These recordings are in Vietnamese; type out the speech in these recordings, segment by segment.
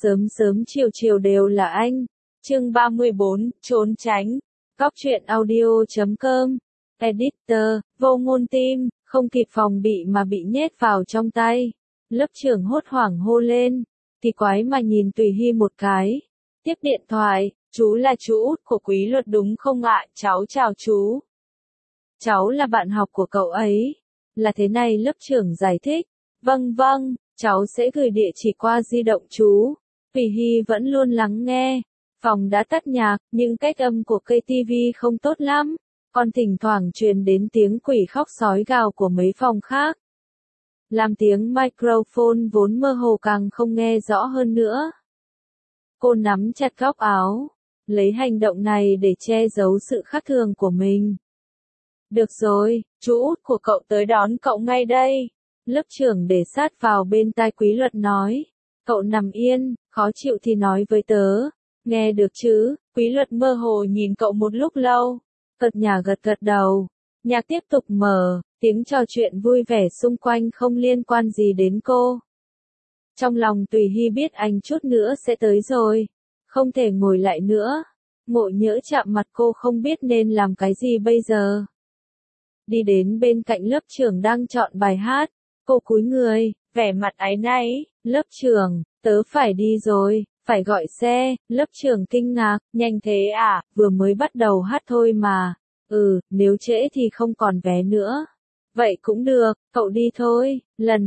Sớm sớm chiều chiều đều là anh. Chương 34, trốn tránh. Góc truyện audio.com. Editor, vô ngôn tim, không kịp phòng bị mà bị nhét vào trong tay. Lớp trưởng hốt hoảng hô lên. Kỳ quái mà nhìn Tùy Hy một cái. Tiếp điện thoại, chú là chú út của Quý Luật đúng không ạ? Cháu chào chú. Cháu là bạn học của cậu ấy. Là thế này, lớp trưởng giải thích. Vâng vâng, cháu sẽ gửi địa chỉ qua di động chú. Tùy Hy vẫn luôn lắng nghe. Phòng đã tắt nhạc, nhưng cách âm của cây tivi không tốt lắm. Còn thỉnh thoảng truyền đến tiếng quỷ khóc sói gào của mấy phòng khác. Làm tiếng microphone vốn mơ hồ càng không nghe rõ hơn nữa. Cô nắm chặt góc áo, lấy hành động này để che giấu sự khác thường của mình. Được rồi, chú út của cậu tới đón cậu ngay đây. Lớp trưởng để sát vào bên tai Quý Luật nói. Cậu nằm yên, khó chịu thì nói với tớ. Nghe được chứ? Quý Luật mơ hồ nhìn cậu một lúc lâu. Cợt nhả gật gật đầu. Nhạc tiếp tục mở, tiếng trò chuyện vui vẻ xung quanh không liên quan gì đến cô. Trong lòng Tùy Hy biết anh chút nữa sẽ tới rồi. Không thể ngồi lại nữa. Ngộ nhỡ chạm mặt cô không biết nên làm cái gì bây giờ. Đi đến bên cạnh lớp trưởng đang chọn bài hát. Cô cúi người, vẻ mặt áy náy. Lớp trưởng, tớ phải đi rồi, phải gọi xe. Lớp trưởng kinh ngạc, nhanh thế à, vừa mới bắt đầu hát thôi mà. Nếu trễ thì không còn vé nữa. Vậy cũng được, cậu đi thôi, lần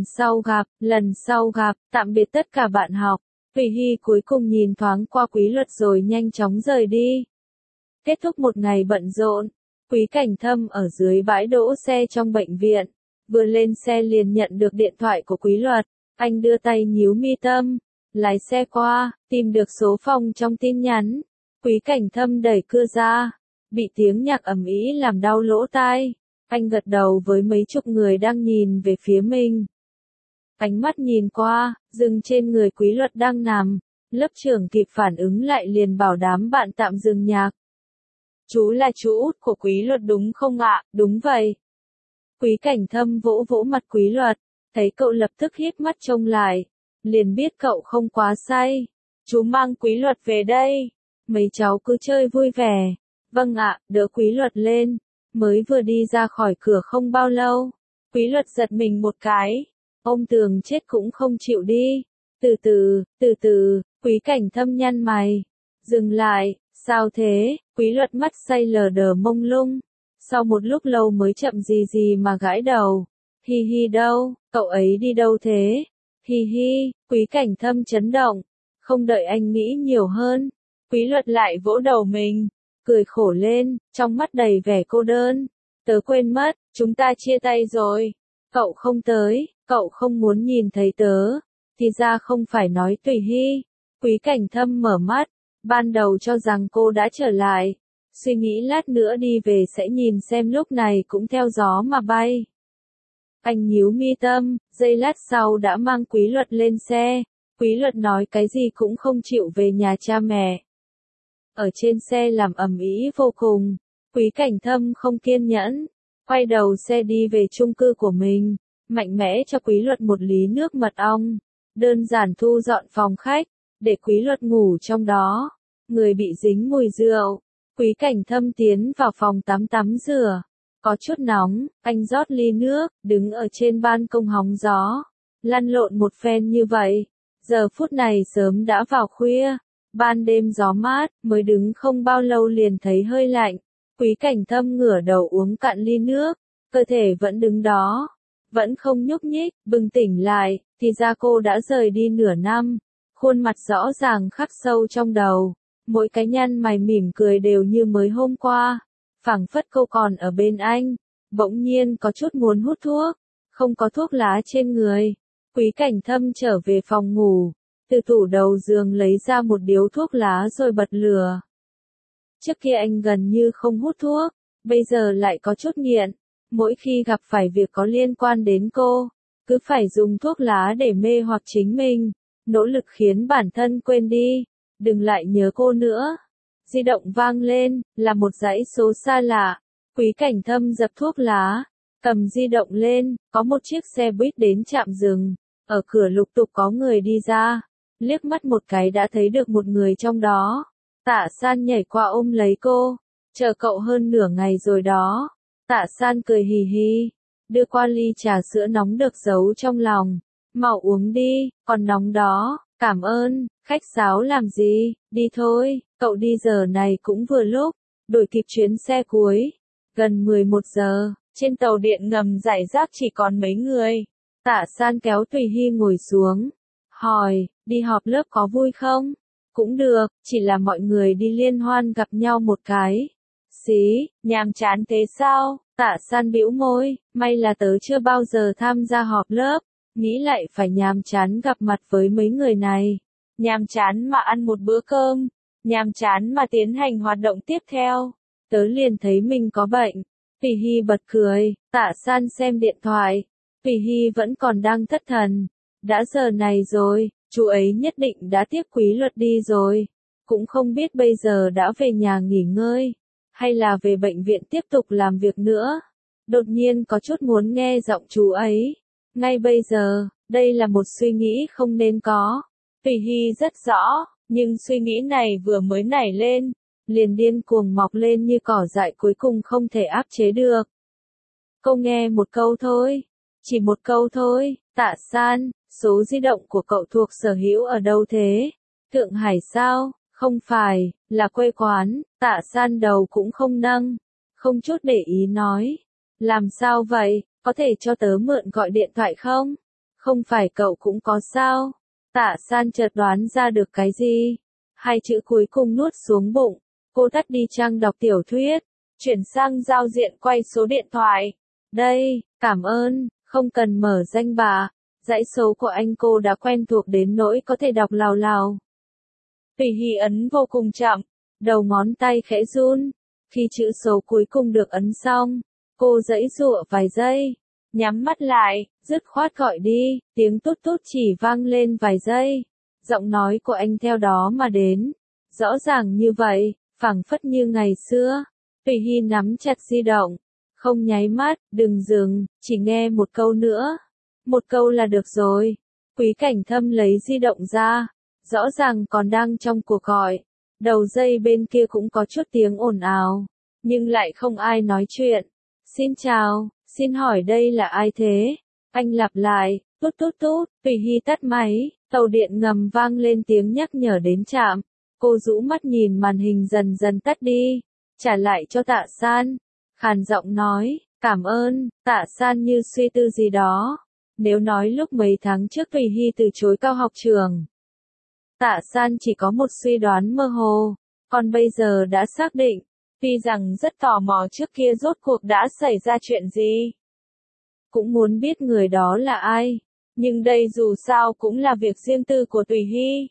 sau gặp, tạm biệt tất cả bạn học. Tùy Hy cuối cùng nhìn thoáng qua Quý Luật rồi nhanh chóng rời đi. Kết thúc một ngày bận rộn, Quý Cảnh Thâm ở dưới bãi đỗ xe trong bệnh viện. Vừa lên xe liền nhận được điện thoại của Quý Luật, anh đưa tay nhíu mi tâm, lái xe qua, tìm được số phòng trong tin nhắn. Quý Cảnh Thâm đẩy cửa ra, bị tiếng nhạc ầm ĩ làm đau lỗ tai. Anh gật đầu với mấy chục người đang nhìn về phía mình. Ánh mắt nhìn qua, dừng trên người Quý Luật đang nằm. Lớp trưởng kịp phản ứng lại liền bảo đám bạn tạm dừng nhạc. Chú là chú út của Quý Luật đúng không ạ? Đúng vậy. Quý Cảnh Thâm vỗ vỗ mặt Quý Luật, thấy cậu lập tức híp mắt trông lại, liền biết cậu không quá say. Chú mang Quý Luật về đây, mấy cháu cứ chơi vui vẻ. Vâng ạ, đỡ Quý Luật lên. Mới vừa đi ra khỏi cửa không bao lâu, Quý Luật giật mình một cái, ôm tường chết cũng không chịu đi. Từ từ, Quý Cảnh Thâm nhăn mày. Dừng lại, sao thế? Quý Luật mắt say lờ đờ mông lung. Sau một lúc lâu mới chậm gì mà gãi đầu. Hi hi đâu, cậu ấy đi đâu thế? Hi hi, Quý Cảnh Thâm chấn động. Không đợi anh nghĩ nhiều hơn, Quý Luật lại vỗ đầu mình, cười khổ lên, trong mắt đầy vẻ cô đơn. Tớ quên mất, chúng ta chia tay rồi. Cậu không tới, cậu không muốn nhìn thấy tớ. Thì ra không phải nói Tùy Hy. Quý Cảnh Thâm mở mắt, ban đầu cho rằng cô đã trở lại. Suy nghĩ lát nữa đi về sẽ nhìn xem, lúc này cũng theo gió mà bay. Anh nhíu mi tâm, giây lát sau đã mang Quý Luật lên xe. Quý Luật nói cái gì cũng không chịu về nhà cha mẹ. Ở trên xe làm ầm ĩ vô cùng. Quý Cảnh Thâm không kiên nhẫn, quay đầu xe đi về chung cư của mình, mạnh mẽ cho Quý Luật một ly nước mật ong, đơn giản thu dọn phòng khách, để Quý Luật ngủ trong đó. Người bị dính mùi rượu, Quý Cảnh Thâm tiến vào phòng tắm rửa. Có chút nóng, anh rót ly nước, đứng ở trên ban công hóng gió, lăn lộn một phen như vậy. Giờ phút này sớm đã vào khuya, ban đêm gió mát, mới đứng không bao lâu liền thấy hơi lạnh. Quý Cảnh Thâm ngửa đầu uống cạn ly nước, cơ thể vẫn đứng đó, vẫn không nhúc nhích. Bừng tỉnh lại, thì ra cô đã rời đi nửa năm. Khuôn mặt rõ ràng khắc sâu trong đầu, mỗi cái nhăn mày mỉm cười đều như mới hôm qua. Phảng phất cô còn ở bên anh. Bỗng nhiên có chút muốn hút thuốc, không có thuốc lá trên người. Quý Cảnh Thâm trở về phòng ngủ, từ tủ đầu giường lấy ra một điếu thuốc lá rồi bật lửa. Trước kia anh gần như không hút thuốc, bây giờ lại có chút nghiện. Mỗi khi gặp phải việc có liên quan đến cô, cứ phải dùng thuốc lá để mê hoặc chính mình, nỗ lực khiến bản thân quên đi, đừng lại nhớ cô nữa. Di động vang lên, là một dãy số xa lạ. Quý Cảnh Thâm dập thuốc lá, cầm di động lên, có một chiếc xe buýt đến trạm dừng. Ở cửa lục tục có người đi ra. liếc mắt một cái đã thấy được một người trong đó. Tạ San nhảy qua ôm lấy cô, chờ cậu hơn nửa ngày rồi đó. Tạ San cười hì hì, đưa qua ly trà sữa nóng được giấu trong lòng. Mau uống đi, còn nóng đó, cảm ơn, khách sáo làm gì, đi thôi, cậu đi giờ này cũng vừa lúc, đuổi kịp chuyến xe cuối. Gần 11 giờ, trên tàu điện ngầm rải rác chỉ còn mấy người. Tạ San kéo Tùy Hy ngồi xuống, hỏi, đi họp lớp có vui không? Cũng được, chỉ là mọi người đi liên hoan gặp nhau một cái. Xí, nhàm chán thế sao? Tạ San bĩu môi, may là tớ chưa bao giờ tham gia họp lớp, nghĩ lại phải nhàm chán gặp mặt với mấy người này. Nhàm chán mà ăn một bữa cơm, nhàm chán mà tiến hành hoạt động tiếp theo. Tớ liền thấy mình có bệnh. Tùy Hy bật cười, Tạ San xem điện thoại. Tùy Hy vẫn còn đang thất thần. Đã giờ này rồi, chú ấy nhất định đã tiếp Quý Luật đi rồi. Cũng không biết bây giờ đã về nhà nghỉ ngơi, hay là về bệnh viện tiếp tục làm việc nữa. Đột nhiên có chút muốn nghe giọng chú ấy. Ngay bây giờ, đây là một suy nghĩ không nên có. Tùy Hy rất rõ, nhưng suy nghĩ này vừa mới nảy lên, liền điên cuồng mọc lên như cỏ dại cuối cùng không thể áp chế được. Cô nghe một câu thôi, chỉ một câu thôi. Tạ San, số di động của cậu thuộc sở hữu ở đâu thế? Thượng Hải sao? Không phải, là quê quán. Tạ San đầu cũng không nâng, không chút để ý nói. Làm sao vậy, có thể cho tớ mượn gọi điện thoại không? Không phải cậu cũng có sao? Tạ San chợt đoán ra được cái gì? Hai chữ cuối cùng nuốt xuống bụng. Cô tắt đi trang đọc tiểu thuyết, chuyển sang giao diện quay số điện thoại. Đây, cảm ơn, không cần mở danh bạ. Dãy số của anh cô đã quen thuộc đến nỗi có thể đọc lào lào. Tùy Hy ấn vô cùng chậm, đầu ngón tay khẽ run. Khi chữ số cuối cùng được ấn xong, cô giãy giụa vài giây, nhắm mắt lại, dứt khoát gọi đi, tiếng tút tút chỉ vang lên vài giây. Giọng nói của anh theo đó mà đến, rõ ràng như vậy, phảng phất như ngày xưa. Tùy Hy nắm chặt di động, không nháy mắt, đừng dừng, chỉ nghe một câu nữa. Một câu là được rồi. Quý Cảnh Thâm lấy di động ra, rõ ràng còn đang trong cuộc gọi. Đầu dây bên kia cũng có chút tiếng ồn ào, nhưng lại không ai nói chuyện. Xin chào, xin hỏi đây là ai thế? Anh lặp lại, tút tút tút. Tùy Hy tắt máy, tàu điện ngầm vang lên tiếng nhắc nhở đến trạm. Cô rũ mắt nhìn màn hình dần dần tắt đi, trả lại cho Tạ San. Khàn giọng nói, cảm ơn. Tạ San như suy tư gì đó. Nếu nói lúc mấy tháng trước Tùy Hy từ chối cao học trường, Tạ San chỉ có một suy đoán mơ hồ, còn bây giờ đã xác định. Tuy rằng rất tò mò trước kia rốt cuộc đã xảy ra chuyện gì, cũng muốn biết người đó là ai, nhưng đây dù sao cũng là việc riêng tư của Tùy Hy.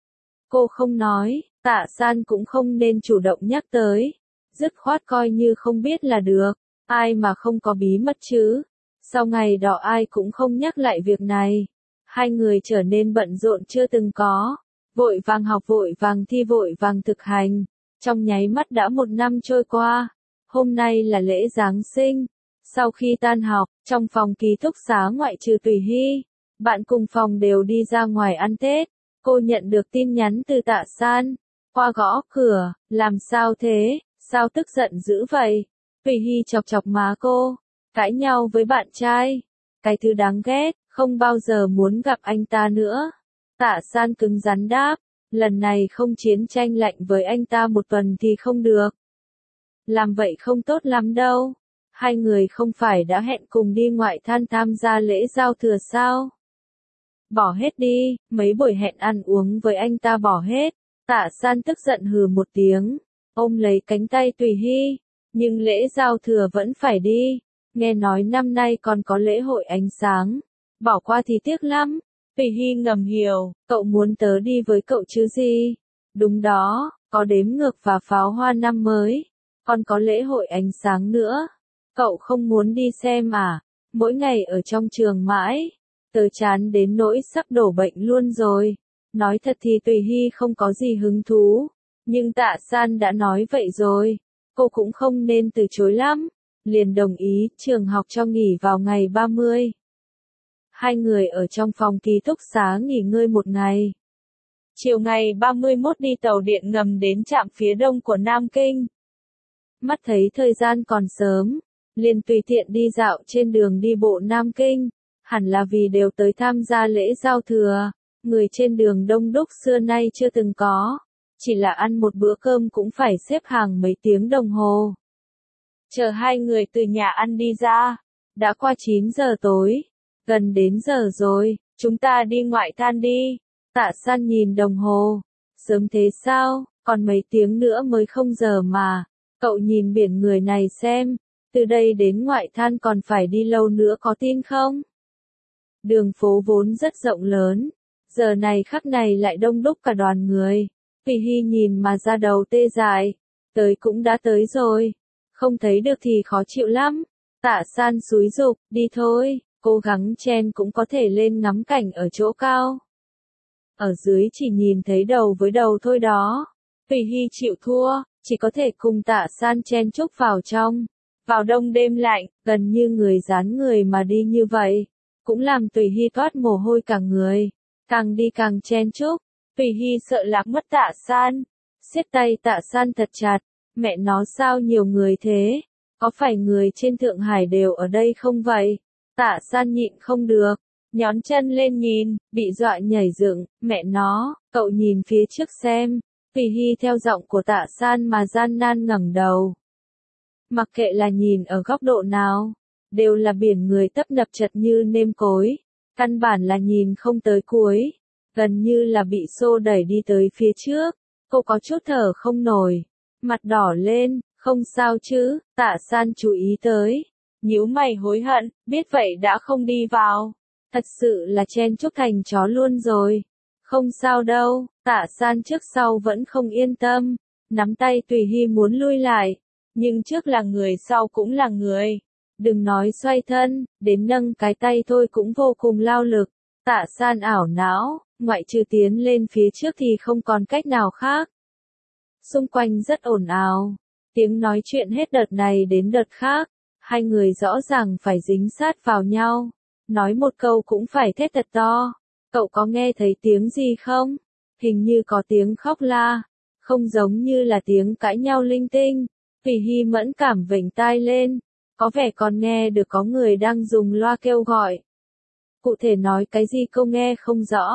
Cô không nói, Tạ San cũng không nên chủ động nhắc tới, dứt khoát coi như không biết là được, ai mà không có bí mật chứ. Sau ngày đó ai cũng không nhắc lại việc này. Hai người trở nên bận rộn chưa từng có, vội vàng học vội vàng thi vội vàng thực hành. Trong nháy mắt đã một năm trôi qua. Hôm nay là lễ Giáng sinh. Sau khi tan học, trong phòng ký túc xá ngoại trừ Tùy Hy, bạn cùng phòng đều đi ra ngoài ăn Tết. Cô nhận được tin nhắn từ Tạ San, qua gõ cửa, làm sao thế, sao tức giận dữ vậy? Tùy Hy chọc chọc má cô, cãi nhau với bạn trai, cái thứ đáng ghét, không bao giờ muốn gặp anh ta nữa. Tạ San cứng rắn đáp, lần này không chiến tranh lạnh với anh ta một tuần thì không được. Làm vậy không tốt lắm đâu. Hai người không phải đã hẹn cùng đi ngoại than tham gia lễ giao thừa sao? Bỏ hết đi, mấy buổi hẹn ăn uống với anh ta bỏ hết. Tạ San tức giận hừ một tiếng, ôm lấy cánh tay Tùy Hy, nhưng lễ giao thừa vẫn phải đi. Nghe nói năm nay còn có lễ hội ánh sáng, bỏ qua thì tiếc lắm. Tùy Hy ngầm hiểu, cậu muốn tớ đi với cậu chứ gì? Đúng đó, có đếm ngược và pháo hoa năm mới, còn có lễ hội ánh sáng nữa. Cậu không muốn đi xem à? Mỗi ngày ở trong trường mãi, tớ chán đến nỗi sắp đổ bệnh luôn rồi. Nói thật thì Tùy Hy không có gì hứng thú, nhưng Tạ San đã nói vậy rồi, cô cũng không nên từ chối lắm. Liền đồng ý, trường học cho nghỉ vào ngày 30. Hai người ở trong phòng ký túc xá nghỉ ngơi một ngày. chiều ngày 31 đi tàu điện ngầm đến trạm phía đông của Nam Kinh. Mắt thấy thời gian còn sớm, liền tùy tiện đi dạo trên đường đi bộ Nam Kinh, hẳn là vì đều tới tham gia lễ giao thừa, người trên đường đông đúc xưa nay chưa từng có, chỉ là ăn một bữa cơm cũng phải xếp hàng mấy tiếng đồng hồ. Chờ hai người từ nhà ăn đi ra, đã qua 9 giờ tối, gần đến giờ rồi, chúng ta đi ngoại than đi. Tạ San nhìn đồng hồ, sớm thế sao, còn mấy tiếng nữa mới không giờ mà, cậu nhìn biển người này xem, từ đây đến ngoại than còn phải đi lâu nữa có tin không? Đường phố vốn rất rộng lớn, giờ này khắc này lại đông đúc cả đoàn người, Vì Hy nhìn mà ra đầu tê dại, tới cũng đã tới rồi, không thấy được thì khó chịu lắm. Tạ San xúi giục, đi thôi, cố gắng chen cũng có thể lên ngắm cảnh ở chỗ cao. Ở dưới chỉ nhìn thấy đầu với đầu thôi đó. Vì Hy chịu thua, chỉ có thể cùng Tạ San chen chúc vào trong. Vào đông đêm lạnh, gần như người dán người mà đi như vậy, cũng làm Tùy Hy toát mồ hôi cả người, càng đi càng chen chúc. Tùy Hy sợ lạc mất Tạ San, siết tay Tạ San thật chặt, mẹ nó sao nhiều người thế, có phải người trên Thượng Hải đều ở đây không vậy? Tạ San nhịn không được, nhón chân lên nhìn, bị dọa nhảy dựng, mẹ nó, cậu nhìn phía trước xem. Tùy Hy theo giọng của Tạ San mà gian nan ngẩng đầu. Mặc kệ là nhìn ở góc độ nào, đều là biển người tấp nập chật như nêm cối, căn bản là nhìn không tới cuối, gần như là bị xô đẩy đi tới phía trước. Cô có chút thở không nổi, mặt đỏ lên, không sao chứ? Tạ San chú ý tới, nhíu mày hối hận, biết vậy đã không đi vào, thật sự là chen chúc thành chó luôn rồi. Không sao đâu, Tạ San trước sau vẫn không yên tâm, nắm tay Tùy Hy muốn lui lại, nhưng trước là người sau cũng là người. Đừng nói xoay thân, đến nâng cái tay thôi cũng vô cùng lao lực. Tạ San ảo não, ngoại trừ tiến lên phía trước thì không còn cách nào khác. Xung quanh rất ồn ào, tiếng nói chuyện hết đợt này đến đợt khác, hai người rõ ràng phải dính sát vào nhau, nói một câu cũng phải thét thật to. Cậu có nghe thấy tiếng gì không? Hình như có tiếng khóc la, không giống như là tiếng cãi nhau linh tinh. Vì Hy mẫn cảm vểnh tai lên, có vẻ còn nghe được có người đang dùng loa kêu gọi. Cụ thể nói cái gì cô nghe không rõ?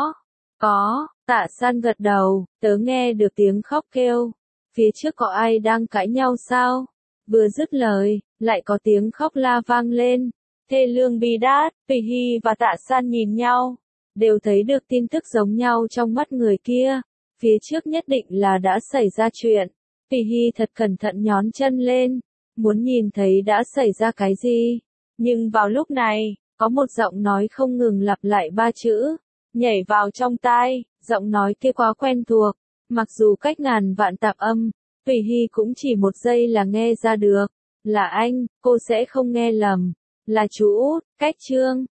Có, Tạ San gật đầu, tớ nghe được tiếng khóc kêu. Phía trước có ai đang cãi nhau sao? Vừa dứt lời, lại có tiếng khóc la vang lên. Thê lương bi đát, Vì Hy và Tạ San nhìn nhau, đều thấy được tin tức giống nhau trong mắt người kia. Phía trước nhất định là đã xảy ra chuyện. Vì Hy thật cẩn thận nhón chân lên, muốn nhìn thấy đã xảy ra cái gì. Nhưng vào lúc này, có một giọng nói không ngừng lặp lại ba chữ, nhảy vào trong tai, giọng nói kia quá quen thuộc, mặc dù cách ngàn vạn tạp âm, Vì Hy cũng chỉ một giây là nghe ra được, là anh, cô sẽ không nghe lầm, là chú Út, Cách Trương.